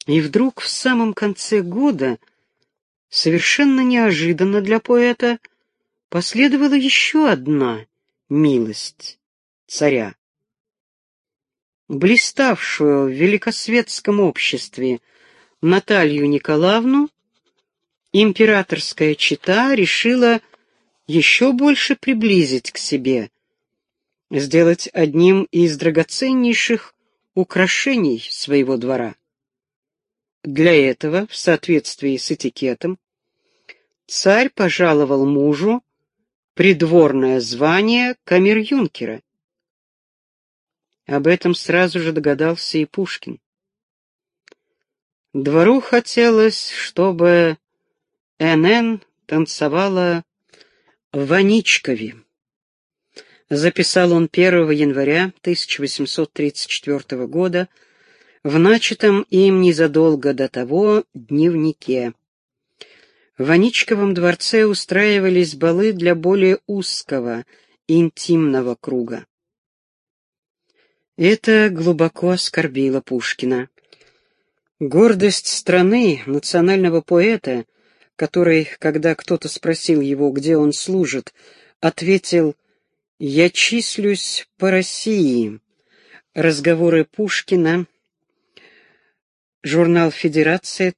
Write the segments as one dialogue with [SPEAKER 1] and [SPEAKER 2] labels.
[SPEAKER 1] И вдруг в самом конце года, совершенно неожиданно для поэта, последовала еще одна милость царя. Блиставшую в великосветском обществе Наталью Николаевну императорская чета решила еще больше приблизить к себе, сделать одним из драгоценнейших украшений своего двора. Для этого, в соответствии с этикетом, царь пожаловал мужу придворное звание камер-юнкера. Об этом сразу же догадался и Пушкин. Двору хотелось, чтобы НН танцевала в Аничкове. Записал он 1 января 1834 года в начатом им незадолго до того дневнике. В Аничковом дворце устраивались балы для более узкого, интимного круга. Это глубоко оскорбило Пушкина. Гордость страны, национального поэта, который, когда кто-то спросил его, где он служит, ответил: «Я числюсь по России». Разговоры Пушкина. Журнал «Федерация»,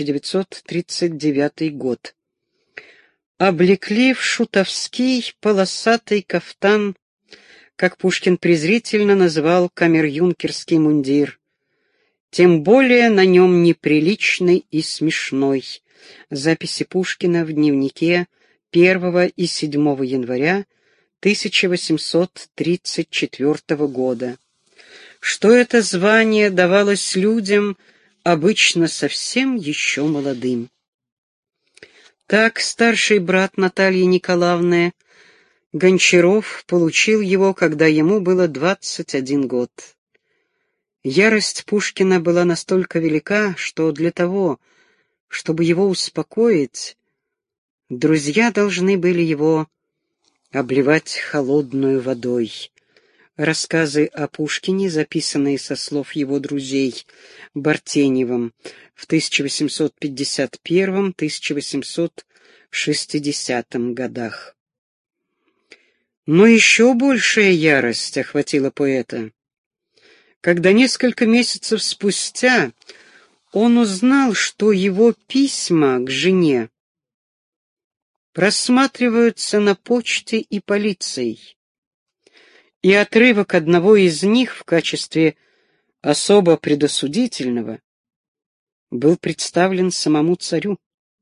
[SPEAKER 1] 1939 год. Облекли в шутовский полосатый кафтан, как Пушкин презрительно называл камер-юнкерский мундир, тем более на нем неприличный и смешной. Записи Пушкина в дневнике 1 и 7 января 1834 года. Что это звание давалось людям, обычно совсем еще молодым. Так старший брат Натальи Николаевны, Гончаров, получил его, когда ему было 21 год. Ярость Пушкина была настолько велика, что для того, чтобы его успокоить, друзья должны были его обливать холодной водой. Рассказы о Пушкине, записанные со слов его друзей Бартеневым в 1851-1860 годах. Но еще большая ярость охватила поэта, когда несколько месяцев спустя он узнал, что его письма к жене просматриваются на почте и полицией, и отрывок одного из них в качестве особо предосудительного был представлен самому царю.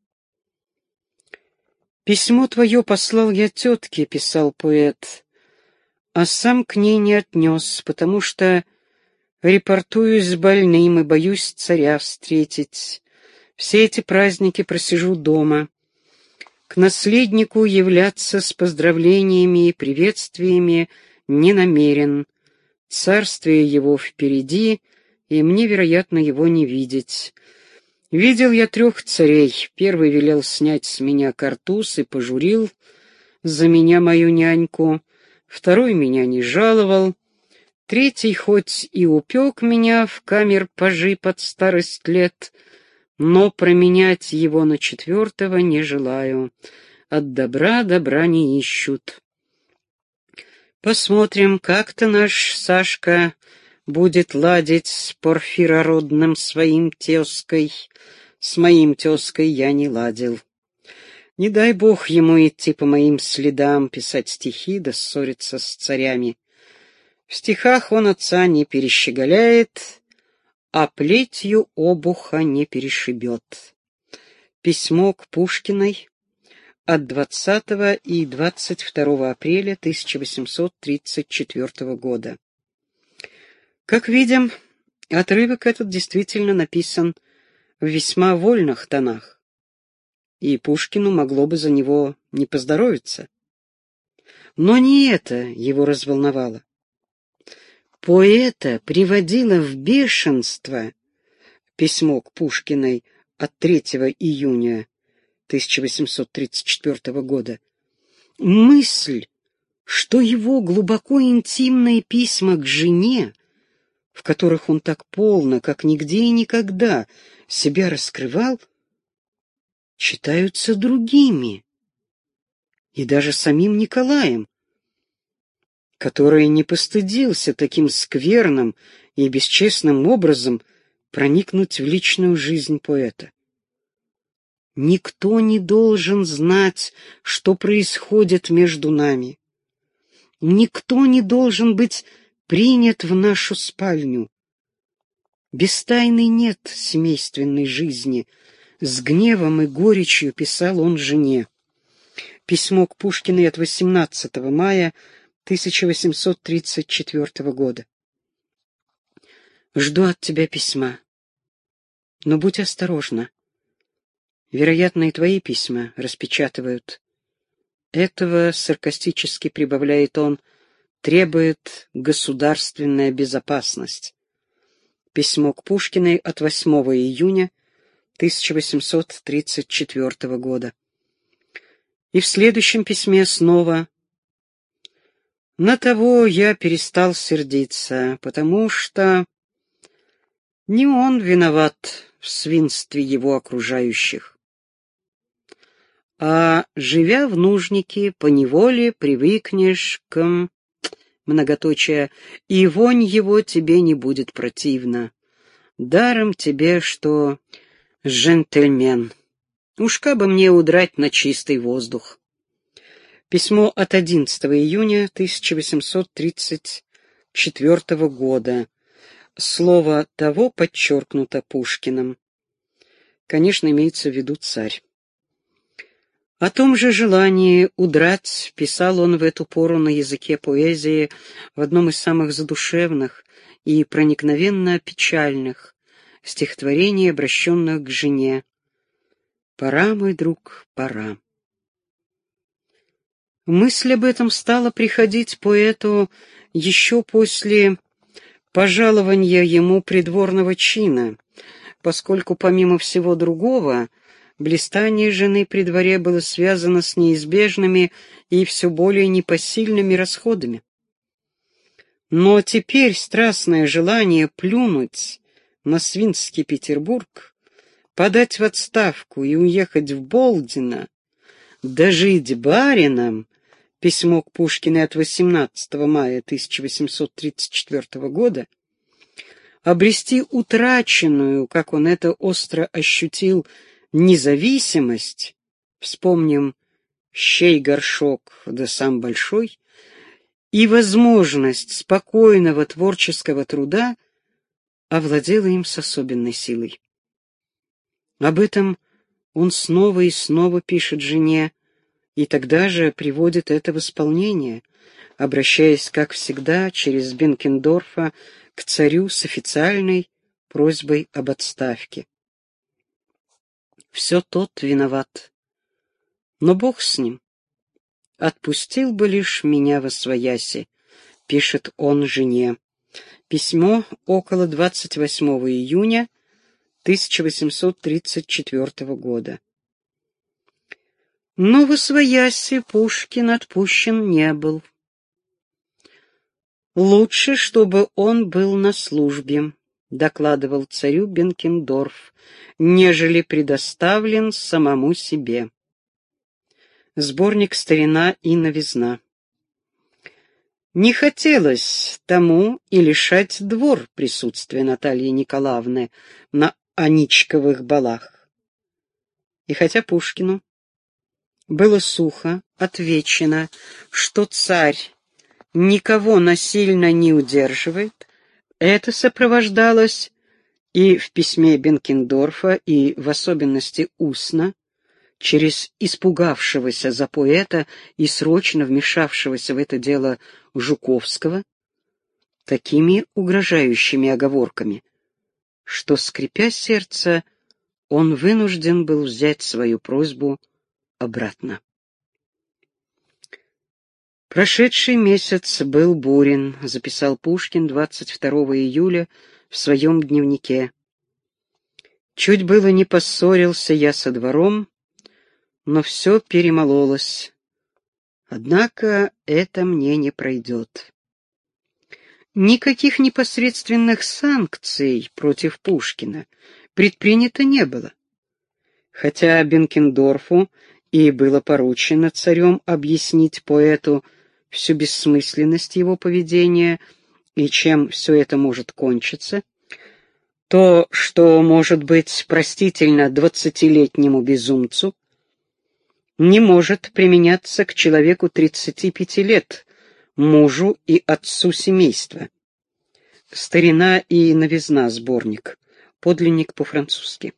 [SPEAKER 1] «Письмо твое послал я тетке», — писал поэт, «а сам к ней не отнес, потому что репортуюсь с больным и боюсь царя встретить. Все эти праздники просижу дома. К наследнику являться с поздравлениями и приветствиями не намерен. Царствие его впереди, и мне, вероятно, его не видеть. Видел я 3 царей. Первый велел снять с меня картуз и пожурил за меня мою няньку. Второй меня не жаловал. Третий хоть и упек меня в камер-пажи под старость лет, но променять его на 4-го не желаю. От добра добра не ищут. Посмотрим, как-то наш Сашка будет ладить с Порфирородным своим тезкой. С моим тезкой я не ладил. Не дай бог ему идти по моим следам, писать стихи да ссориться с царями. В стихах он отца не перещеголяет, а плетью обуха не перешибет». Письмо к Пушкиной от 20 и 22 апреля 1834 года. Как видим, отрывок этот действительно написан в весьма вольных тонах, и Пушкину могло бы за него не поздоровиться. Но не это его разволновало. Поэта приводило в бешенство письмо к Пушкиной от 3 июня 1834 года. Мысль, что его глубоко интимные письма к жене в которых он так полно, как нигде и никогда себя раскрывал, читаются другими, и даже самим Николаем, который не постыдился таким скверным и бесчестным образом проникнуть в личную жизнь поэта. Никто не должен знать, что происходит между нами. Никто не должен быть принят в нашу спальню. Без тайны нет семейственной жизни. С гневом и горечью писал он жене. Письмо к Пушкиной от 18 мая 1834 года. «Жду от тебя письма, но будь осторожна. Вероятно, и твои письма распечатывают. Этого, саркастически прибавляет он, требует государственная безопасность». Письмо к Пушкиной от 8 июня 1834 года. И в следующем письме снова: «На того я перестал сердиться, потому что не он виноват в свинстве его окружающих, а, живя в нужнике, поневоле привыкнешь к многоточие, и вонь его тебе не будет противна. Даром тебе, что джентльмен. Уж кабы мне удрать на чистый воздух». Письмо от 11 июня 1834 года. Слово того подчеркнуто Пушкиным. Конечно, имеется в виду царь. О том же желании удрать писал он в эту пору на языке поэзии в одном из самых задушевных и проникновенно печальных стихотворений, обращенных к жене. «Пора, мой друг, пора». Мысль об этом стала приходить поэту еще после пожалования ему придворного чина, поскольку, помимо всего другого, блистание жены при дворе было связано с неизбежными и все более непосильными расходами. Но теперь страстное желание плюнуть на свинский Петербург, подать в отставку и уехать в Болдино, дожить барином, письмо к Пушкиной от 18 мая 1834 года, обрести утраченную, как он это остро ощутил, независимость, вспомним «щей горшок, да сам большой», и возможность спокойного творческого труда овладела им с особенной силой. Об этом он снова и снова пишет жене, и тогда же приводит это в исполнение, обращаясь, как всегда, через Бенкендорфа к царю с официальной просьбой об отставке. Все тот виноват, но Бог с ним. Отпустил бы лишь меня восвояси, пишет он жене. Письмо около 28 июня 1834 года. Но восвояси Пушкин отпущен не был. «Лучше, чтобы он был на службе», — докладывал царю Бенкендорф, «нежели предоставлен самому себе». Сборник «Старина и новизна». Не хотелось тому и лишать двор присутствия Натальи Николаевны на Аничковых балах. И хотя Пушкину было сухо отвечено, что царь никого насильно не удерживает, это сопровождалось и в письме Бенкендорфа, и в особенности устно, через испугавшегося за поэта и срочно вмешавшегося в это дело Жуковского, такими угрожающими оговорками, что, скрипя сердце, он вынужден был взять свою просьбу обратно. «Прошедший месяц был бурен», — записал Пушкин 22 июля в своем дневнике. «Чуть было не поссорился я со двором, но все перемололось. Однако это мне не пройдет. Никаких непосредственных санкций против Пушкина предпринято не было, хотя Бенкендорфу и было поручено царем объяснить поэту всю бессмысленность его поведения и чем все это может кончиться. То, что может быть простительно 20-летнему безумцу, не может применяться к человеку 35 лет, мужу и отцу семейства. «Старина и новизна» сборник, подлинник по-французски.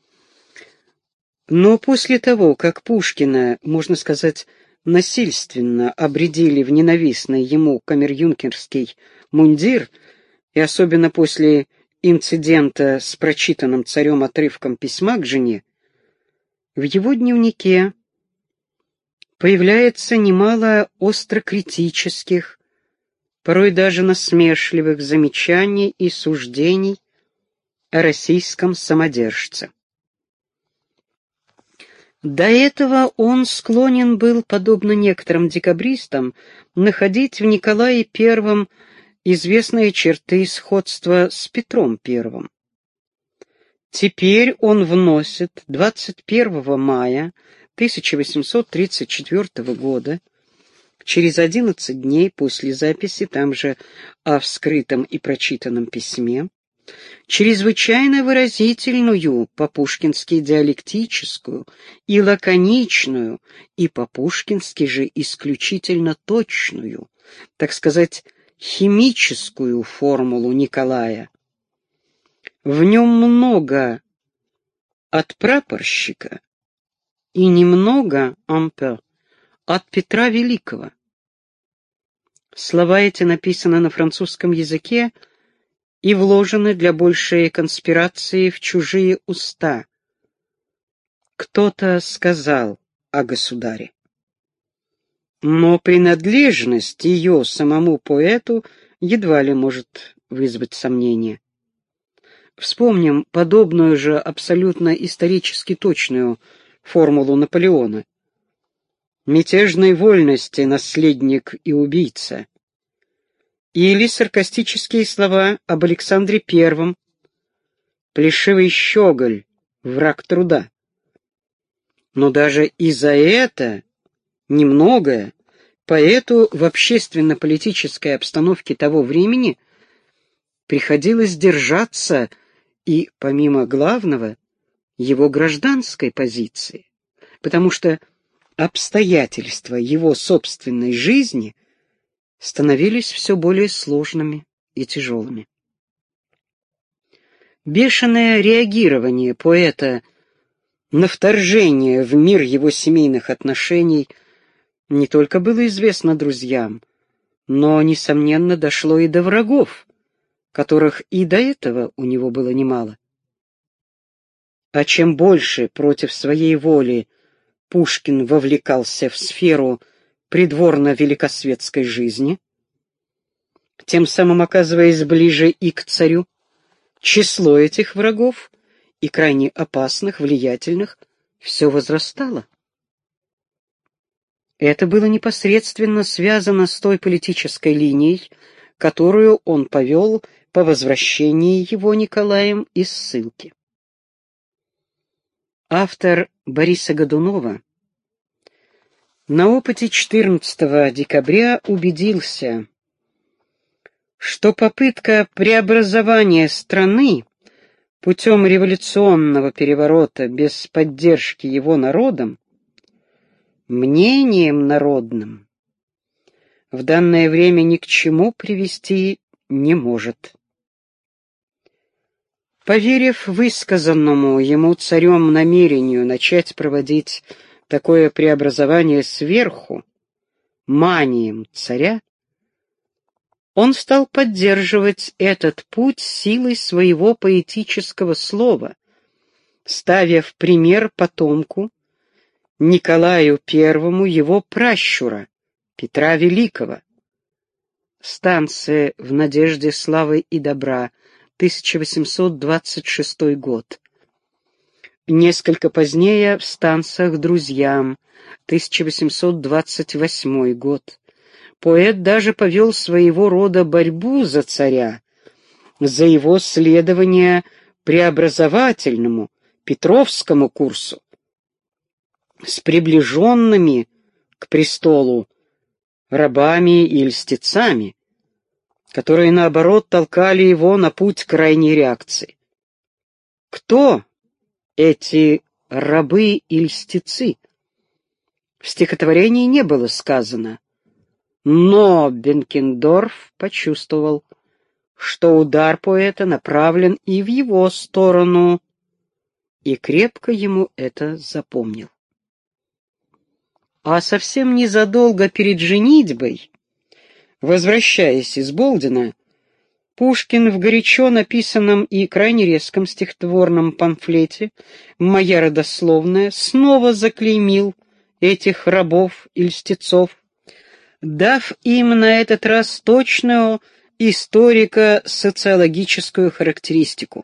[SPEAKER 1] Но после того, как Пушкина, можно сказать, насильственно обрядили в ненавистный ему камер-юнкерский мундир, и особенно после инцидента с прочитанным царем отрывком письма к жене, в его дневнике появляется немало острокритических, порой даже насмешливых замечаний и суждений о российском самодержце. До этого он склонен был, подобно некоторым декабристам, находить в Николае I известные черты сходства с Петром I. Теперь он вносит 21 мая 1834 года, через 11 дней после записи там же о вскрытом и прочитанном письме, чрезвычайно выразительную, по-пушкински диалектическую и лаконичную, и по-пушкински же исключительно точную, так сказать, химическую формулу Николая. В нем много от прапорщика и немного, un peu, от Петра Великого. Слова эти написаны на французском языке и вложены для большей конспирации в чужие уста. Кто-то сказал о государе. Но принадлежность ее самому поэту едва ли может вызвать сомнения. Вспомним подобную же абсолютно исторически точную формулу Наполеона. Мятежной вольности наследник и убийца. Или саркастические слова об Александре I, плешивый щеголь, враг труда. Но даже и за это немногое поэту в общественно-политической обстановке того времени приходилось держаться и, помимо главного, его гражданской позиции, потому что обстоятельства его собственной жизни становились все более сложными и тяжелыми. Бешеное реагирование поэта на вторжение в мир его семейных отношений не только было известно друзьям, но, несомненно, дошло и до врагов, которых и до этого у него было немало. А чем больше против своей воли Пушкин вовлекался в сферу придворно-великосветской жизни, тем самым оказываясь ближе и к царю, число этих врагов, и крайне опасных, влиятельных, все возрастало. Это было непосредственно связано с той политической линией, которую он повел по возвращении его Николаем из ссылки. Автор Бориса Годунова на опыте 14 декабря убедился, что попытка преобразования страны путем революционного переворота без поддержки его народом, мнением народным, в данное время ни к чему привести не может. Поверив высказанному ему царем намерению начать проводить такое преобразование сверху, манием царя, он стал поддерживать этот путь силой своего поэтического слова, ставя в пример потомку Николаю I его пращура, Петра Великого. Станция «В надежде славы и добра», 1826 год. Несколько позднее в станциях «Друзьям», 1828 год. Поэт даже повел своего рода борьбу за царя, за его следование преобразовательному, Петровскому курсу, с приближенными к престолу рабами и льстецами, которые, наоборот, толкали его на путь крайней реакции. Кто эти рабы и льстецы? В стихотворении не было сказано, но Бенкендорф почувствовал, что удар поэта направлен и в его сторону, и крепко ему это запомнил. А совсем незадолго перед женитьбой, возвращаясь из Болдина, Пушкин в горячо написанном и крайне резком стихотворном памфлете «Моя родословная» снова заклеймил этих рабов и льстецов, дав им на этот раз точную историко-социологическую характеристику.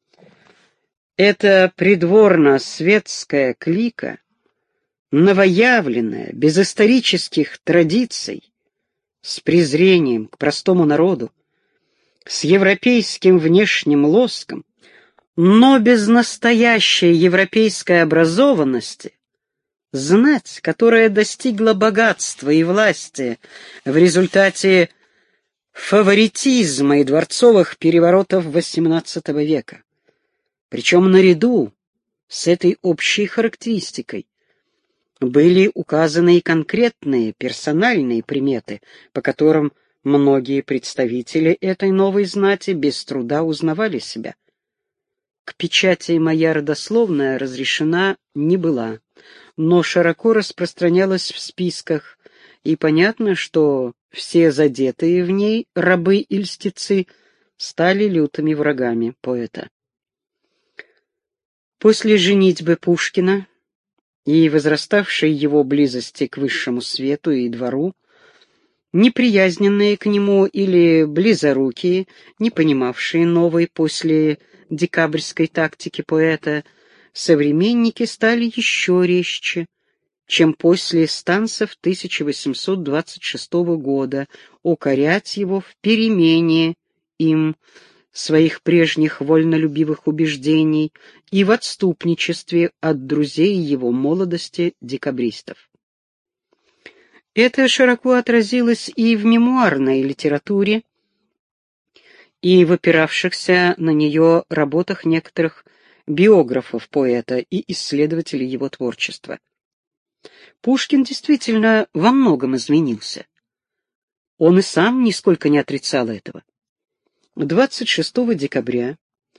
[SPEAKER 1] Эта придворно-светская клика, новоявленная, без исторических традиций, с презрением к простому народу, с европейским внешним лоском, но без настоящей европейской образованности, знать, которая достигла богатства и власти в результате фаворитизма и дворцовых переворотов XVIII века. Причем наряду с этой общей характеристикой были указаны и конкретные персональные приметы, по которым многие представители этой новой знати без труда узнавали себя. К печати «Моя родословная» разрешена не была, но широко распространялась в списках, и понятно, что все задетые в ней рабы и льстецы стали лютыми врагами поэта. После женитьбы Пушкина и возраставшей его близости к высшему свету и двору, неприязненные к нему или близорукие, не понимавшие новой после декабрьской тактики поэта, современники стали еще резче, чем после станцев 1826 года, укорять его в перемене им своих прежних вольнолюбивых убеждений и в отступничестве от друзей его молодости декабристов. Это широко отразилось и в мемуарной литературе, и в опиравшихся на нее работах некоторых биографов поэта и исследователей его творчества. Пушкин действительно во многом изменился. Он и сам нисколько не отрицал этого. 26 декабря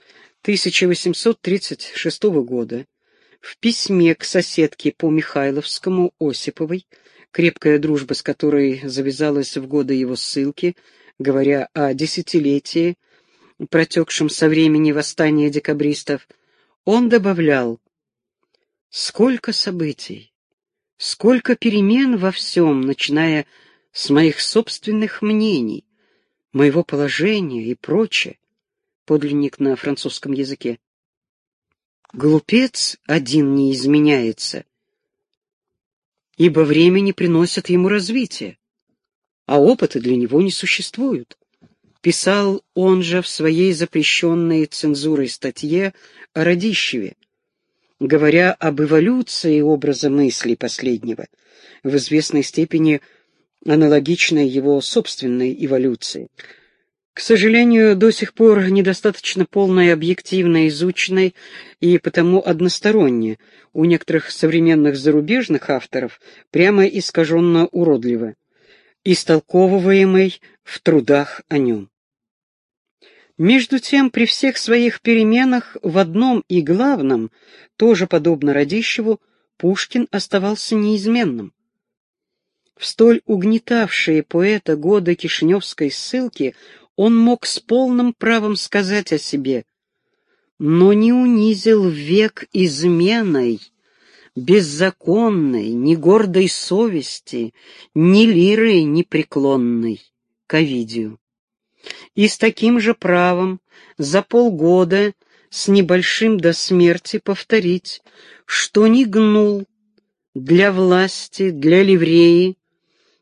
[SPEAKER 1] 1836 года в письме к соседке по Михайловскому Осиповой, крепкая дружба с которой завязалась в годы его ссылки, говоря о десятилетии, протекшем со времени восстания декабристов, он добавлял: «Сколько событий, сколько перемен во всем, начиная с моих собственных мнений, моего положения и прочее». Подлинник на французском языке. Глупец один не изменяется, ибо время не приносит ему развития, а опыта для него не существуют. Писал он же в своей запрещенной цензурой статье о Радищеве, говоря об эволюции образа мысли последнего, в известной степени аналогичной его собственной эволюции. К сожалению, до сих пор недостаточно полно и объективно изученной и потому односторонне, у некоторых современных зарубежных авторов прямо искаженно уродливо, истолковываемой в трудах о нем. Между тем, при всех своих переменах в одном и главном, тоже подобно Радищеву, Пушкин оставался неизменным. В столь угнетавшие поэта годы кишиневской ссылки он мог с полным правом сказать о себе: «Но не унизил век изменой, беззаконной, ни гордой совести, ни лиры непреклонной» к Овидию. И с таким же правом за полгода с небольшим до смерти повторить, что не гнул для власти, для ливреи,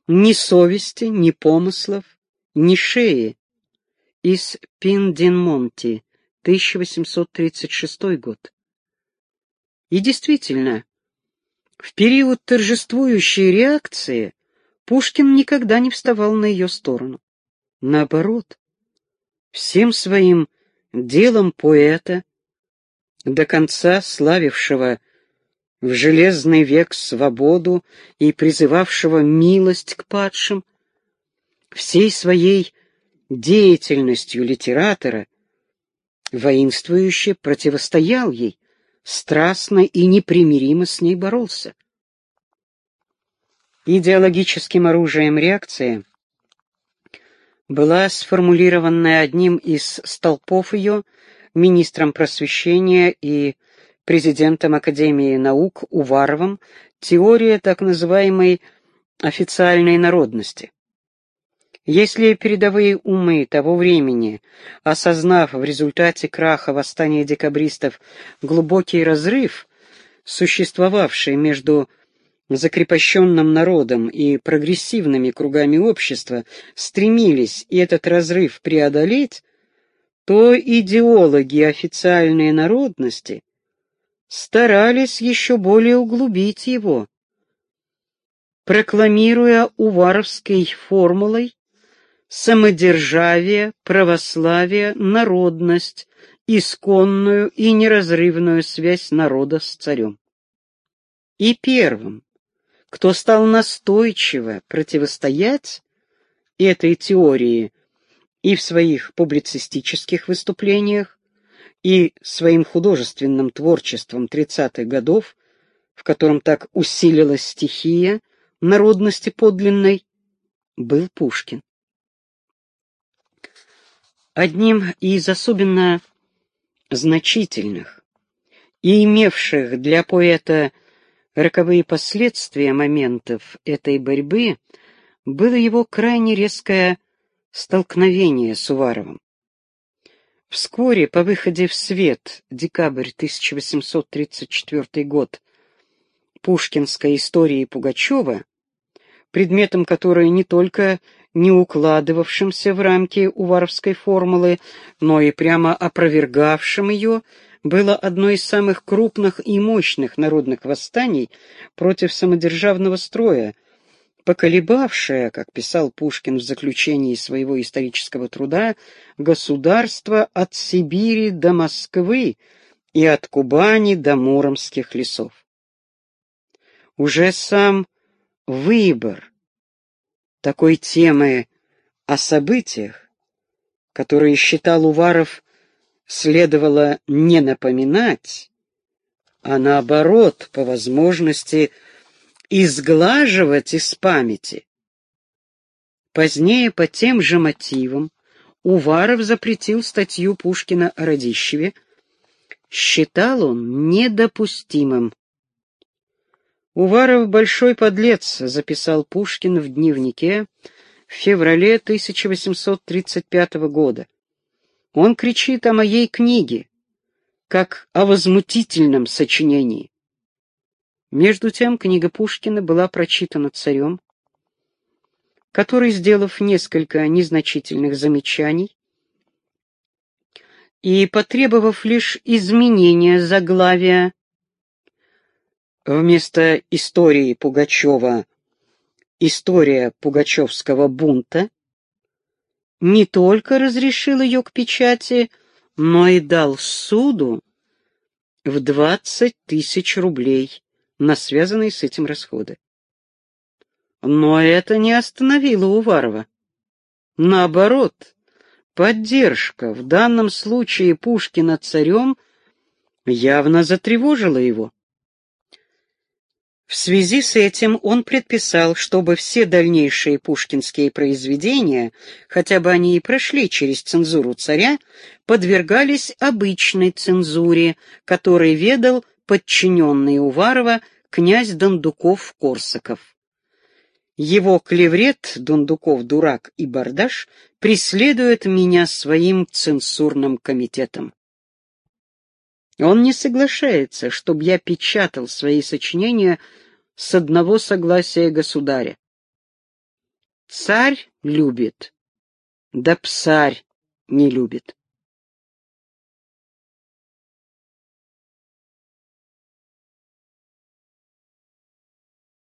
[SPEAKER 1] Ни совести, ни помыслов, ни шеи. Из Пиндинмонти, 1836 год. И действительно, в период торжествующей реакции Пушкин никогда не вставал на ее сторону. Наоборот, всем своим делом поэта, до конца славившего в железный век свободу и призывавшего милость к падшим, всей своей деятельностью литератора воинствующе противостоял ей, страстно и непримиримо с ней боролся. Идеологическим оружием реакции была сформулированная одним из столпов ее, министром просвещения и президентом Академии наук Уваровым, теория так называемой официальной народности. Если передовые умы того времени, осознав в результате краха восстания декабристов глубокий разрыв, существовавший между закрепощенным народом и прогрессивными кругами общества, стремились и этот разрыв преодолеть, то идеологи официальной народности старались еще более углубить его, прокламируя уваровской формулой самодержавие, православие, народность, исконную и неразрывную связь народа с царем. И первым, кто стал настойчиво противостоять этой теории и в своих публицистических выступлениях, и своим художественным творчеством 30-х годов, в котором так усилилась стихия народности подлинной, был Пушкин. Одним из особенно значительных и имевших для поэта роковые последствия моментов этой борьбы было его крайне резкое столкновение с Уваровым. Вскоре по выходе в свет, декабрь 1834 год, пушкинской истории Пугачева, предметом которой не только не укладывавшимся в рамки уваровской формулы, но и прямо опровергавшим ее, было одно из самых крупных и мощных народных восстаний против самодержавного строя, поколебавшее, как писал Пушкин в заключении своего исторического труда, государство от Сибири до Москвы и от Кубани до Муромских лесов. Уже сам выбор такой темы о событиях, которые, считал Уваров, следовало не напоминать, а наоборот, по возможности, изглаживать из памяти. Позднее по тем же мотивам Уваров запретил статью Пушкина о Радищеве, считал он недопустимым. «Уваров большой подлец», — записал Пушкин в дневнике в феврале 1835 года. «Он кричит о моей книге, как о возмутительном сочинении». Между тем книга Пушкина была прочитана царем, который, сделав несколько незначительных замечаний и потребовав лишь изменения заглавия, вместо истории Пугачева «История пугачевского бунта», не только разрешил ее к печати, но и дал суду в 20 тысяч рублей на связанные с этим расходы. Но это не остановило Уварова. Наоборот, поддержка в данном случае Пушкина царем явно затревожила его. В связи с этим он предписал, чтобы все дальнейшие пушкинские произведения, хотя бы они и прошли через цензуру царя, подвергались обычной цензуре, которой ведал подчиненный Уварова князь Дондуков-Корсаков. Его клеврет Дондуков-Дурак и Бардаш преследует меня своим цензурным комитетом. Он не соглашается, чтобы я печатал свои сочинения с одного согласия государя. Царь любит, да псарь не любит.